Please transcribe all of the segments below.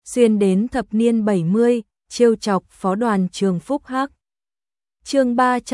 xuyên đến thập niên 70, trêu chọc phó đoàn trường Phúc Hắc. Chương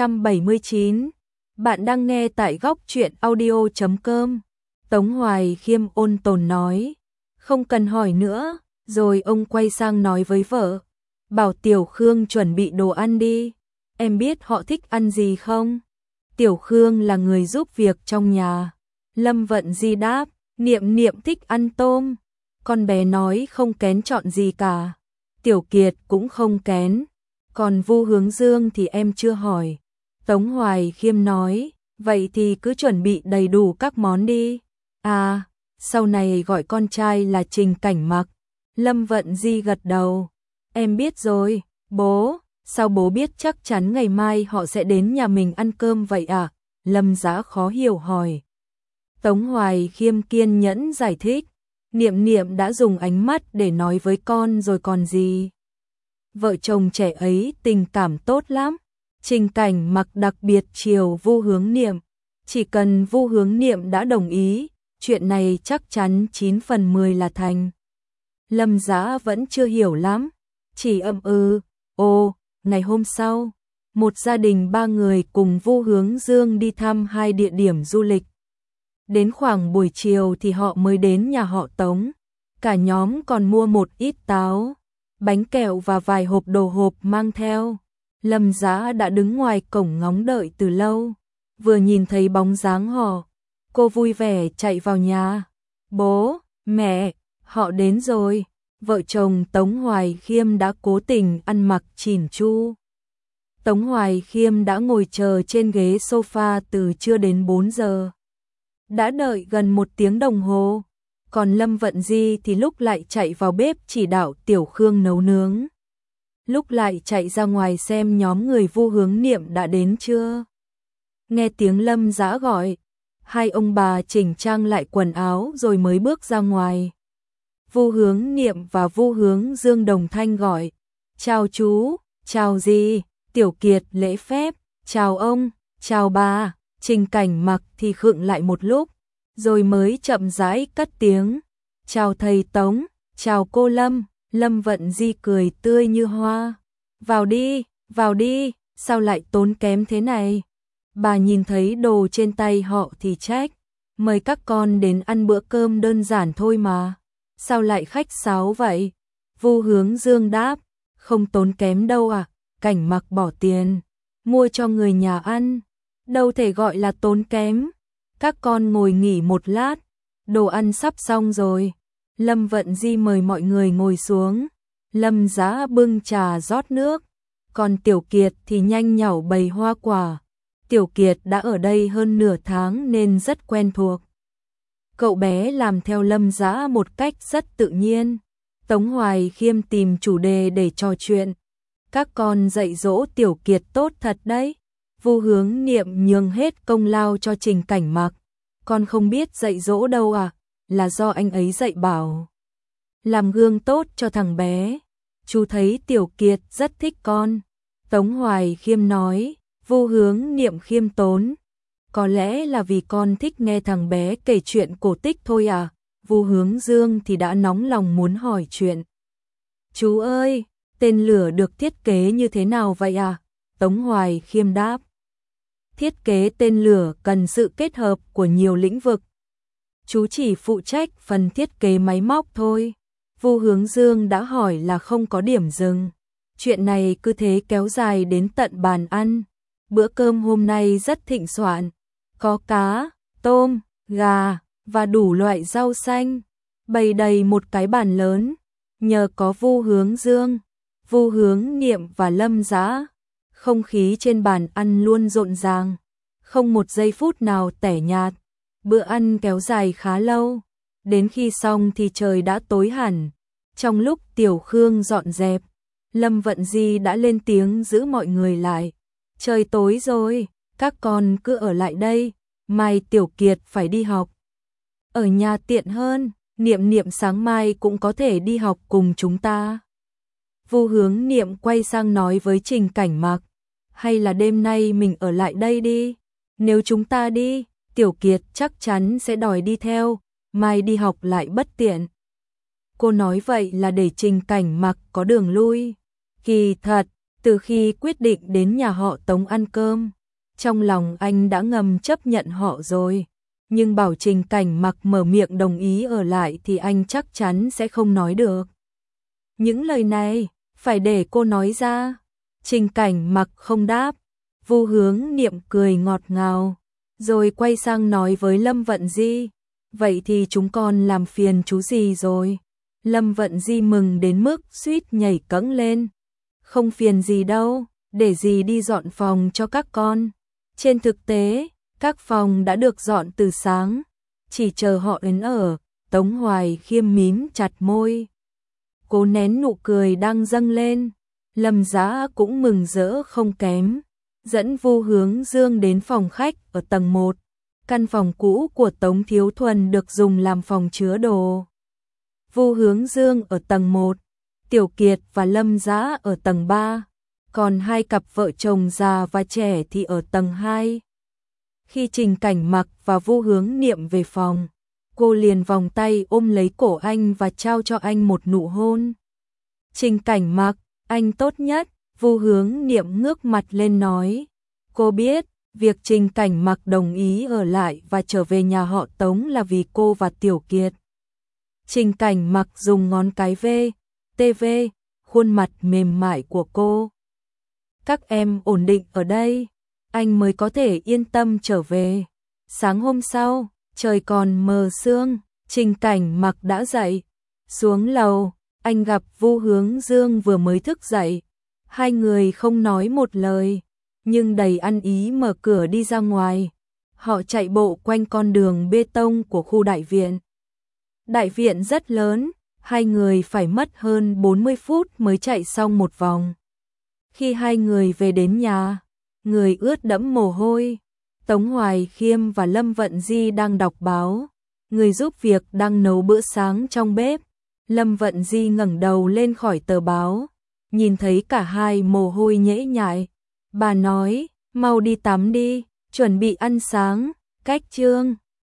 379. Bạn đang nghe tại góc truyện audio.com. Tống Hoài Khiêm ôn tồn nói, không cần hỏi nữa, rồi ông quay sang nói với vợ, bảo Tiểu Khương chuẩn bị đồ ăn đi, em biết họ thích ăn gì không? Tiểu Khương là người giúp việc trong nhà. Lâm Vận Di đáp, Niệm Niệm thích ăn tôm. Con bé nói không kén chọn gì cả. Tiểu Kiệt cũng không kén. Còn Vu Hướng Dương thì em chưa hỏi. Tống Hoài Khiêm nói, vậy thì cứ chuẩn bị đầy đủ các món đi. À, sau này gọi con trai là Trình Cảnh Mặc. Lâm Vận Di gật đầu. Em biết rồi, bố. Sao bố biết chắc chắn ngày mai họ sẽ đến nhà mình ăn cơm vậy à? Lâm Dã khó hiểu hỏi. Tống Hoài Khiêm kiên nhẫn giải thích. Niệm Niệm đã dùng ánh mắt để nói với con rồi còn gì. Vợ chồng trẻ ấy tình cảm tốt lắm. Trình Cảnh Mặc đặc biệt chiều Vu Hướng Niệm. Chỉ cần Vu Hướng Niệm đã đồng ý, chuyện này chắc chắn 9 phần 10 là thành. Lâm Dã vẫn chưa hiểu lắm. Chỉ Ồ, ngày hôm sau, một gia đình 3 người cùng Vu Hướng Dương đi thăm 2 địa điểm du lịch. Đến khoảng buổi chiều thì họ mới đến nhà họ Tống. Cả nhóm còn mua một ít táo, bánh kẹo và vài hộp đồ hộp mang theo. Lâm Dã đã đứng ngoài cổng ngóng đợi từ lâu. Vừa nhìn thấy bóng dáng họ, cô vui vẻ chạy vào nhà. Bố, mẹ, họ đến rồi. Vợ chồng Tống Hoài Khiêm đã cố tình ăn mặc chỉn chu. Tống Hoài Khiêm đã ngồi chờ trên ghế sofa từ trưa đến 4 giờ. Đã đợi gần 1 tiếng đồng hồ. Còn Lâm Vận Di thì lúc lại chạy vào bếp chỉ đạo Tiểu Khương nấu nướng. Lúc lại chạy ra ngoài xem nhóm người Vu Hướng Niệm đã đến chưa. Nghe tiếng Lâm Dã gọi, hai ông bà chỉnh trang lại quần áo rồi mới bước ra ngoài. Vu Hướng Niệm và Vu Hướng Dương đồng thanh gọi, chào chú, chào dì. Tiểu Kiệt lễ phép, chào ông, chào bà. Trình Cảnh Mặc thì khựng lại một lúc, rồi mới chậm rãi cất tiếng, chào thầy Tống, chào cô Lâm. Lâm Vận Di cười tươi như hoa, vào đi, sao lại tốn kém thế này? Bà nhìn thấy đồ trên tay họ thì trách, mời các con đến ăn bữa cơm đơn giản thôi mà, sao lại khách sáo vậy? Vu Hướng Dương đáp, không tốn kém đâu à, Cảnh Mặc bỏ tiền mua cho người nhà ăn, đâu thể gọi là tốn kém. Các con ngồi nghỉ một lát, đồ ăn sắp xong rồi. Lâm Vận Di mời mọi người ngồi xuống. Lâm Dã bưng trà rót nước, còn Tiểu Kiệt thì nhanh nhảu bày hoa quả. Tiểu Kiệt đã ở đây hơn nửa tháng nên rất quen thuộc. Cậu bé làm theo Lâm Dã một cách rất tự nhiên. Tống Hoài Khiêm tìm chủ đề để trò chuyện. Các con dạy dỗ Tiểu Kiệt tốt thật đấy. Vu Hướng Niệm nhường hết công lao cho Trình Cảnh Mặc. Con không biết dạy dỗ đâu à, là do anh ấy dạy bảo. Làm gương tốt cho thằng bé. Chú thấy Tiểu Kiệt rất thích con. Tống Hoài Khiêm nói, Vu Hướng Niệm khiêm tốn. Có lẽ là vì con thích nghe thằng bé kể chuyện cổ tích thôi à. Vu Hướng Dương thì đã nóng lòng muốn hỏi chuyện. Chú ơi, tên lửa được thiết kế như thế nào vậy à? Tống Hoài Khiêm đáp. Thiết kế tên lửa cần sự kết hợp của nhiều lĩnh vực. Chú chỉ phụ trách phần thiết kế máy móc thôi. Vu Hướng Dương đã hỏi là không có điểm dừng. Chuyện này cứ thế kéo dài đến tận bàn ăn. Bữa cơm hôm nay rất thịnh soạn. Có cá, tôm, gà và đủ loại rau xanh. Bày đầy một cái bàn lớn. Nhờ có Vu Hướng Dương, Vu Hướng Niệm và Lâm Dã, không khí trên bàn ăn luôn rộn ràng, không một giây phút nào tẻ nhạt. Bữa ăn kéo dài khá lâu, đến khi xong thì trời đã tối hẳn. Trong lúc Tiểu Khương dọn dẹp, Lâm Vận Di đã lên tiếng giữ mọi người lại. Trời tối rồi, các con cứ ở lại đây, mai Tiểu Kiệt phải đi học. Ở nhà tiện hơn, Niệm Niệm sáng mai cũng có thể đi học cùng chúng ta. Vu Hướng Niệm quay sang nói với Trình Cảnh Mặc, hay là đêm nay mình ở lại đây đi. Nếu chúng ta đi, Tiểu Kiệt chắc chắn sẽ đòi đi theo, mai đi học lại bất tiện. Cô nói vậy là để Trình Cảnh Mặc có đường lui. Kỳ thật, từ khi quyết định đến nhà họ Tống ăn cơm, trong lòng anh đã ngầm chấp nhận họ rồi. Nhưng bảo Trình Cảnh Mặc mở miệng đồng ý ở lại thì anh chắc chắn sẽ không nói được. Những lời này, phải để cô nói ra. Trình Cảnh Mặc không đáp. Vu Hướng Niệm cười ngọt ngào, rồi quay sang nói với Lâm Vận Di. Vậy thì chúng con làm phiền chú gì rồi? Lâm Vận Di mừng đến mức suýt nhảy cẫng lên. Không phiền gì đâu, để dì đi dọn phòng cho các con. Trên thực tế, các phòng đã được dọn từ sáng, chỉ chờ họ đến ở. Tống Hoài Khiêm mím chặt môi, cố nén nụ cười đang dâng lên. Lâm Dã cũng mừng rỡ không kém, dẫn Vu Hướng Dương đến phòng khách ở tầng 1. Căn phòng cũ của Tống Thiếu Thuần được dùng làm phòng chứa đồ. Vu Hướng Dương ở tầng 1, Tiểu Kiệt và Lâm Dã ở tầng 3, còn hai cặp vợ chồng già và trẻ thì ở tầng 2. Khi Trình Cảnh Mặc và Vu Hướng Niệm về phòng, cô liền vòng tay ôm lấy cổ anh và trao cho anh một nụ hôn. Trình Cảnh Mặc, anh tốt nhất, Vu Hướng Niệm ngước mặt lên nói. Cô biết, việc Trình Cảnh Mặc đồng ý ở lại và trở về nhà họ Tống là vì cô và Tiểu Kiệt. Trình Cảnh Mặc dùng ngón cái TV, khuôn mặt mềm mại của cô. Các em ổn định ở đây, anh mới có thể yên tâm trở về. Sáng hôm sau, trời còn mờ sương, Trình Cảnh Mặc đã dậy. Xuống lầu, anh gặp Vu Hướng Dương vừa mới thức dậy. Hai người không nói một lời, nhưng đầy ăn ý mở cửa đi ra ngoài. Họ chạy bộ quanh con đường bê tông của khu đại viện. Đại viện rất lớn, hai người phải mất hơn 40 phút mới chạy xong một vòng. Khi hai người về đến nhà, người ướt đẫm mồ hôi. Tống Hoài Khiêm và Lâm Vận Di đang đọc báo, người giúp việc đang nấu bữa sáng trong bếp. Lâm Vận Di ngẩng đầu lên khỏi tờ báo, nhìn thấy cả hai mồ hôi nhễ nhại. Bà nói, mau đi tắm đi, chuẩn bị ăn sáng, cách chương.